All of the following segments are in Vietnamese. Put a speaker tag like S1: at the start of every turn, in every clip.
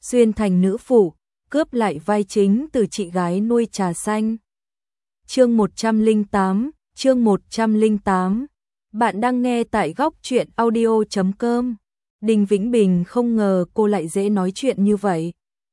S1: xuyên thành nữ phụ, cướp lại vai chính từ chị gái nuôi trà xanh. Chương 108. Bạn đang nghe tại góc truyện audio.com. Đinh Vĩnh Bình không ngờ cô lại dễ nói chuyện như vậy.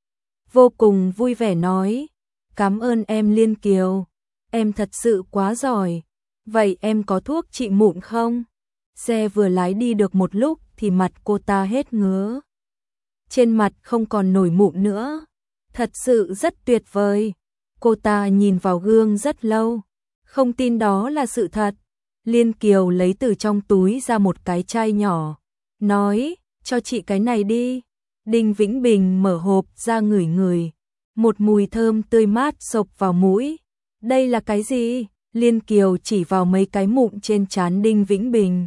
S1: Vô cùng vui vẻ nói, cảm ơn em Liên Kiều, em thật sự quá giỏi. Vậy em có thuốc trị mụn không? Xe vừa lái đi được một lúc thì mặt cô ta hết ngứa. Trên mặt không còn nổi mụn nữa. Thật sự rất tuyệt vời. Cô ta nhìn vào gương rất lâu, không tin đó là sự thật. Liên Kiều lấy từ trong túi ra một cái chai nhỏ, nói, cho chị cái này đi. Đinh Vĩnh Bình mở hộp ra ngửi ngửi, một mùi thơm tươi mát xộc vào mũi. Đây là cái gì? Liên Kiều chỉ vào mấy cái mụn trên trán Đinh Vĩnh Bình.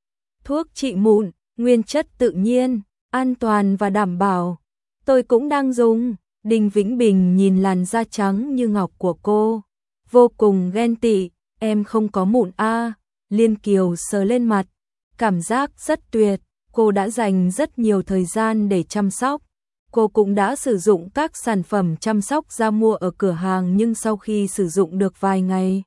S1: Thuốc trị mụn, nguyên chất tự nhiên, an toàn và đảm bảo. Tôi cũng đang dùng. Đinh Vĩnh Bình nhìn làn da trắng như ngọc của cô, vô cùng ghen tị. Em không có mụn à? Liên Kiều sờ lên mặt, cảm giác rất tuyệt. Cô đã dành rất nhiều thời gian để chăm sóc. Cô cũng đã sử dụng các sản phẩm chăm sóc da mua ở cửa hàng, nhưng sau khi sử dụng được vài ngày,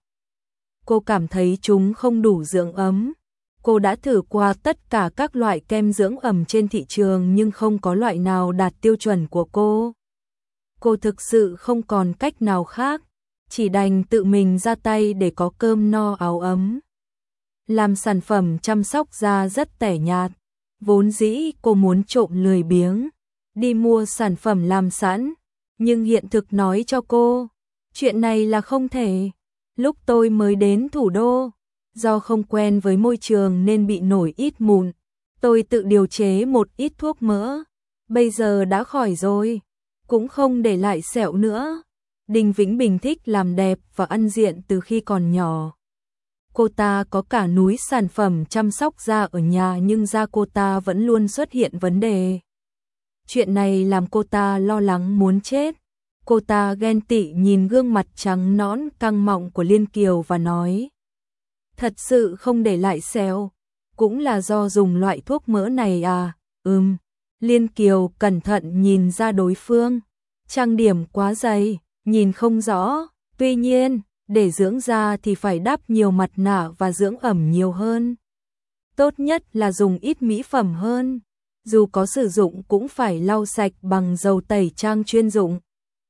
S1: cô cảm thấy chúng không đủ dưỡng ấm. Cô đã thử qua tất cả các loại kem dưỡng ẩm trên thị trường nhưng không có loại nào đạt tiêu chuẩn của cô. Cô thực sự không còn cách nào khác, chỉ đành tự mình ra tay để có cơm no áo ấm. Làm sản phẩm chăm sóc da rất tẻ nhạt, vốn dĩ cô muốn trộm lười biếng, đi mua sản phẩm làm sẵn, nhưng hiện thực nói cho cô, chuyện này là không thể. Lúc tôi mới đến thủ đô, do không quen với môi trường nên bị nổi ít mụn, tôi tự điều chế một ít thuốc mỡ, bây giờ đã khỏi rồi, cũng không để lại sẹo nữa. Đinh Vĩnh Bình thích làm đẹp và ăn diện từ khi còn nhỏ. Cô ta có cả núi sản phẩm chăm sóc da ở nhà nhưng da cô ta vẫn luôn xuất hiện vấn đề. Chuyện này làm cô ta lo lắng muốn chết. Cô ta ghen tị nhìn gương mặt trắng nõn căng mọng của Liên Kiều và nói, thật sự không để lại sẹo, cũng là do dùng loại thuốc mỡ này à? Liên Kiều cẩn thận nhìn ra đối phương, trang điểm quá dày, nhìn không rõ. Tuy nhiên, để dưỡng da thì phải đắp nhiều mặt nạ và dưỡng ẩm nhiều hơn. Tốt nhất là dùng ít mỹ phẩm hơn, dù có sử dụng cũng phải lau sạch bằng dầu tẩy trang chuyên dụng.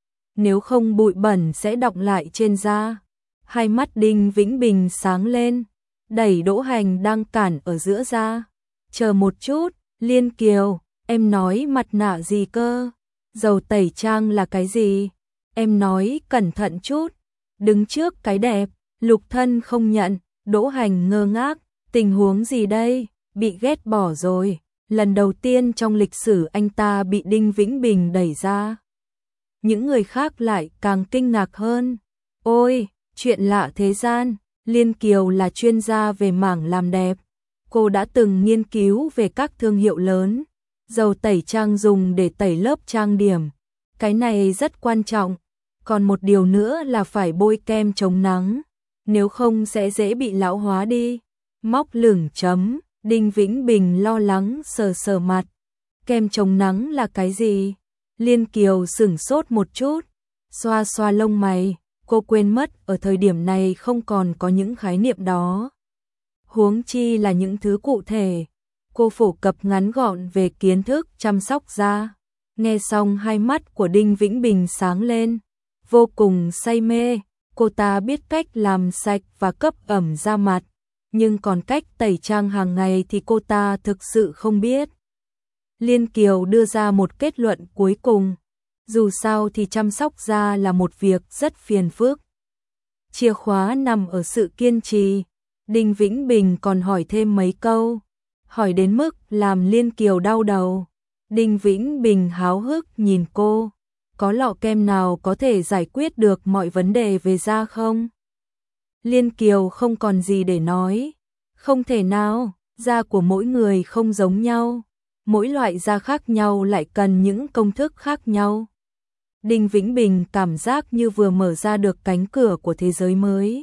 S1: Nếu không bụi bẩn sẽ đọng lại trên da. Hai mắt Đinh Vĩnh Bình sáng lên, đẩy Đỗ Hành đang cản ở giữa ra. Chờ một chút, Liên Kiều, em nói mặt nạ gì cơ? Dầu tẩy trang là cái gì? Em nói cẩn thận chút. Đứng trước cái đẹp, Lục Thân không nhận. Đỗ Hành ngơ ngác, tình huống gì đây? Bị ghét bỏ rồi. Lần đầu tiên trong lịch sử anh ta bị Đinh Vĩnh Bình đẩy ra. Những người khác lại càng kinh ngạc hơn. Ôi, chuyện lạ thế gian. Liên Kiều là chuyên gia về mảng làm đẹp. Cô đã từng nghiên cứu về các thương hiệu lớn. Dầu tẩy trang dùng để tẩy lớp trang điểm. Cái này rất quan trọng. Còn một điều nữa là phải bôi kem chống nắng. Nếu không sẽ dễ bị lão hóa đi. Móc lửng chấm. Đinh Vĩnh Bình lo lắng sờ sờ mặt. Kem chống nắng là cái gì? Liên Kiều sửng sốt một chút, xoa xoa lông mày, cô quên mất ở thời điểm này không còn có những khái niệm đó. Huống chi là những thứ cụ thể. Cô phổ cập ngắn gọn về kiến thức chăm sóc da. Nghe xong hai mắt của Đinh Vĩnh Bình sáng lên, vô cùng say mê. Cô ta biết cách làm sạch và cấp ẩm da mặt, nhưng còn cách tẩy trang hàng ngày thì cô ta thực sự không biết. Liên Kiều đưa ra một kết luận cuối cùng. Dù sao thì chăm sóc da là một việc rất phiền phức. Chìa khóa nằm ở sự kiên trì. Đinh Vĩnh Bình còn hỏi thêm mấy câu, hỏi đến mức làm Liên Kiều đau đầu. Đinh Vĩnh Bình háo hức nhìn cô. Có lọ kem nào có thể giải quyết được mọi vấn đề về da không? Liên Kiều không còn gì để nói. Không thể nào, da của mỗi người không giống nhau. Mỗi loại da khác nhau lại cần những công thức khác nhau. Đinh Vĩnh Bình cảm giác như vừa mở ra được cánh cửa của thế giới mới.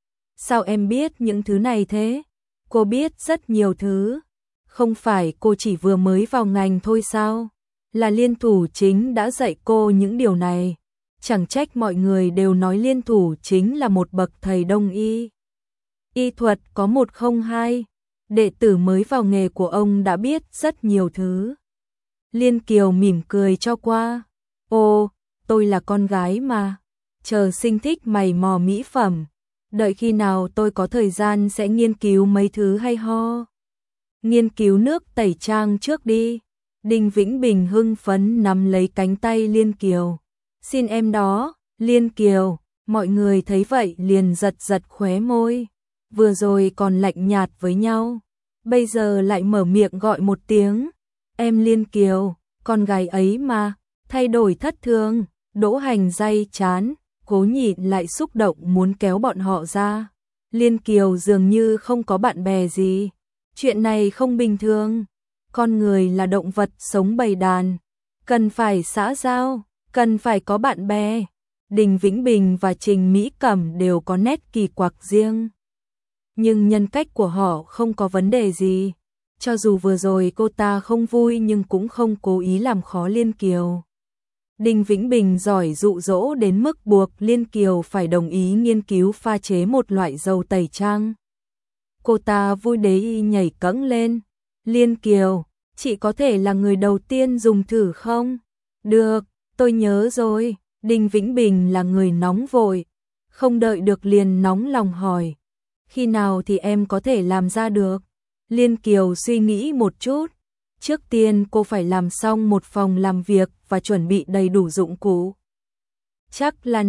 S1: Sao em biết những thứ này thế? Cô biết rất nhiều thứ. Không phải cô chỉ vừa mới vào ngành thôi sao? là Liên Thủ Chính đã dạy cô những điều này. Chẳng trách mọi người đều nói Liên Thủ Chính là một bậc thầy đông y. Y thuật có 102, đệ tử mới vào nghề của ông đã biết rất nhiều thứ. Liên Kiều mỉm cười cho qua. Ô, tôi là con gái mà. Chờ sinh thích mày mò mỹ phẩm. Đợi khi nào tôi có thời gian sẽ nghiên cứu mấy thứ hay ho. Nghiên cứu nước tẩy trang trước đi. Đinh Vĩnh Bình hưng phấn nắm lấy cánh tay Liên Kiều. Xin em đó, Liên Kiều. Mọi người thấy vậy liền giật giật khóe môi. Vừa rồi còn lạnh nhạt với nhau. Bây giờ lại mở miệng gọi một tiếng. Em Liên Kiều, con gái ấy mà. Thay đổi thất thường. Đỗ Hành day chán, cố nhịn lại xúc động muốn kéo bọn họ ra. Liên Kiều dường như không có bạn bè gì. Chuyện này không bình thường. Con người là động vật sống bầy đàn. Cần phải xã giao, cần phải có bạn bè. Đinh Vĩnh Bình và Trình Mỹ Cẩm đều có nét kỳ quặc riêng. Nhưng nhân cách của họ không có vấn đề gì. Cho dù vừa rồi cô ta không vui nhưng cũng không cố ý làm khó Liên Kiều. Đinh Vĩnh Bình giỏi dụ dỗ đến mức buộc Liên Kiều phải đồng ý nghiên cứu pha chế một loại dầu tẩy trang. Cô ta vui đế nhảy cẫng lên. Liên Kiều, chị có thể là người đầu tiên dùng thử không? Được, tôi nhớ rồi. Đinh Vĩnh Bình là người nóng vội. Không đợi được liền nóng lòng hỏi. Khi nào thì em có thể làm ra được? Liên Kiều suy nghĩ một chút. Trước tiên cô phải làm xong một phòng làm việc và chuẩn bị đầy đủ dụng cụ. Chắc là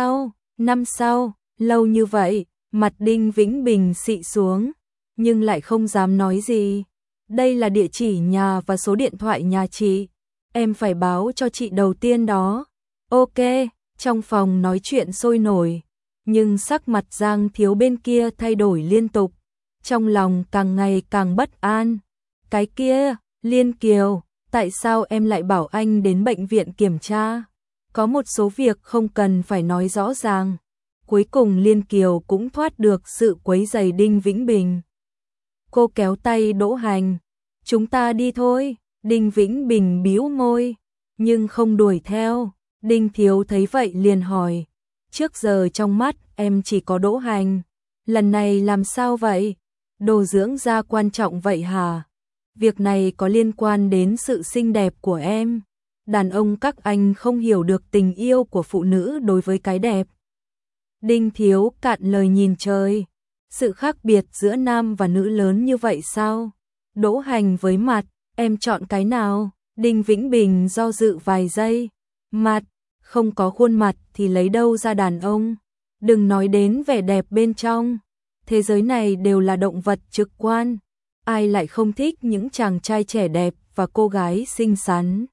S1: năm sau, lâu như vậy, mặt Đinh Vĩnh Bình xị xuống, nhưng lại không dám nói gì. Đây là địa chỉ nhà và số điện thoại nhà chị, em phải báo cho chị đầu tiên đó. Ok, trong phòng nói chuyện sôi nổi, nhưng sắc mặt Giang Thiếu bên kia thay đổi liên tục, trong lòng càng ngày càng bất an. Cái kia, Liên Kiều, tại sao em lại bảo anh đến bệnh viện kiểm tra? Có một số việc không cần phải nói rõ ràng. Cuối cùng Liên Kiều cũng thoát được sự quấy rầy Đinh Vĩnh Bình. Cô kéo tay Đỗ Hành. Chúng ta đi thôi. Đinh Vĩnh Bình bĩu môi, nhưng không đuổi theo. Đinh Thiếu thấy vậy liền hỏi. Trước giờ trong mắt em chỉ có Đỗ Hành. Lần này làm sao vậy? Đồ dưỡng da quan trọng vậy hả? Việc này có liên quan đến sự xinh đẹp của em. Đàn ông các anh không hiểu được tình yêu của phụ nữ đối với cái đẹp. Đinh Thiếu cạn lời nhìn trời. Sự khác biệt giữa nam và nữ lớn như vậy sao? Đỗ Hành với mặt, em chọn cái nào? Đinh Vĩnh Bình do dự vài giây. Mặt, không có khuôn mặt thì lấy đâu ra đàn ông? Đừng nói đến vẻ đẹp bên trong. Thế giới này đều là động vật trực quan. Ai lại không thích những chàng trai trẻ đẹp và cô gái xinh xắn.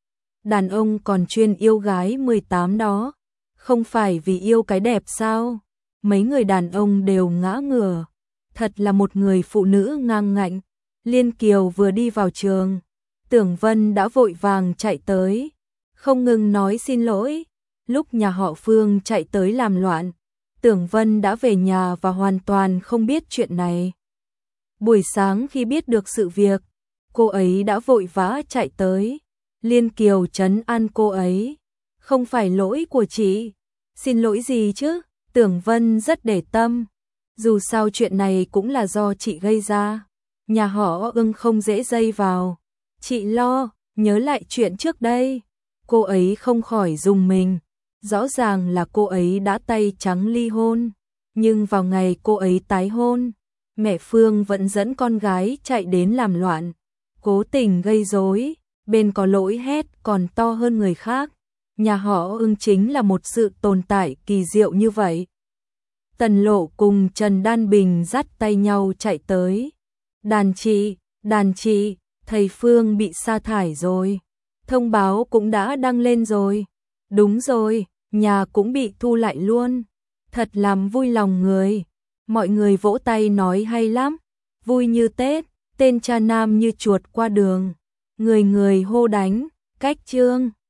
S1: Đàn ông còn chuyên yêu gái 18 đó. Không phải vì yêu cái đẹp sao? Mấy người đàn ông đều ngã ngửa. Thật là một người phụ nữ ngang ngạnh. Liên Kiều vừa đi vào trường, Tưởng Vân đã vội vàng chạy tới, không ngừng nói xin lỗi. Lúc nhà họ Phương chạy tới làm loạn, Tưởng Vân đã về nhà và hoàn toàn không biết chuyện này. Buổi sáng khi biết được sự việc, cô ấy đã vội vã chạy tới. Liên Kiều trấn an cô ấy. Không phải lỗi của chị. Xin lỗi gì chứ? Tưởng Vân rất để tâm. Dù sao chuyện này cũng là do chị gây ra. Nhà họ Ưng không dễ dây vào. Chị lo, nhớ lại chuyện trước đây. Cô ấy không khỏi rùng mình. Rõ ràng là cô ấy đã tay trắng ly hôn. Nhưng vào ngày cô ấy tái hôn, mẹ Phương vẫn dẫn con gái chạy đến làm loạn, cố tình gây rối, bên có lỗi hét còn to hơn người khác. Nhà họ Ưng chính là một sự tồn tại kỳ diệu như vậy. Tần Lộ cùng Trần Đan Bình dắt tay nhau chạy tới. Đàn chị, thầy Phương bị sa thải rồi. Thông báo cũng đã đăng lên rồi. Đúng rồi, nhà cũng bị thu lại luôn. Thật làm vui lòng người. Mọi người vỗ tay nói hay lắm. Vui như Tết, tên cha nam như chuột qua đường. Người người hô đánh, cách chương.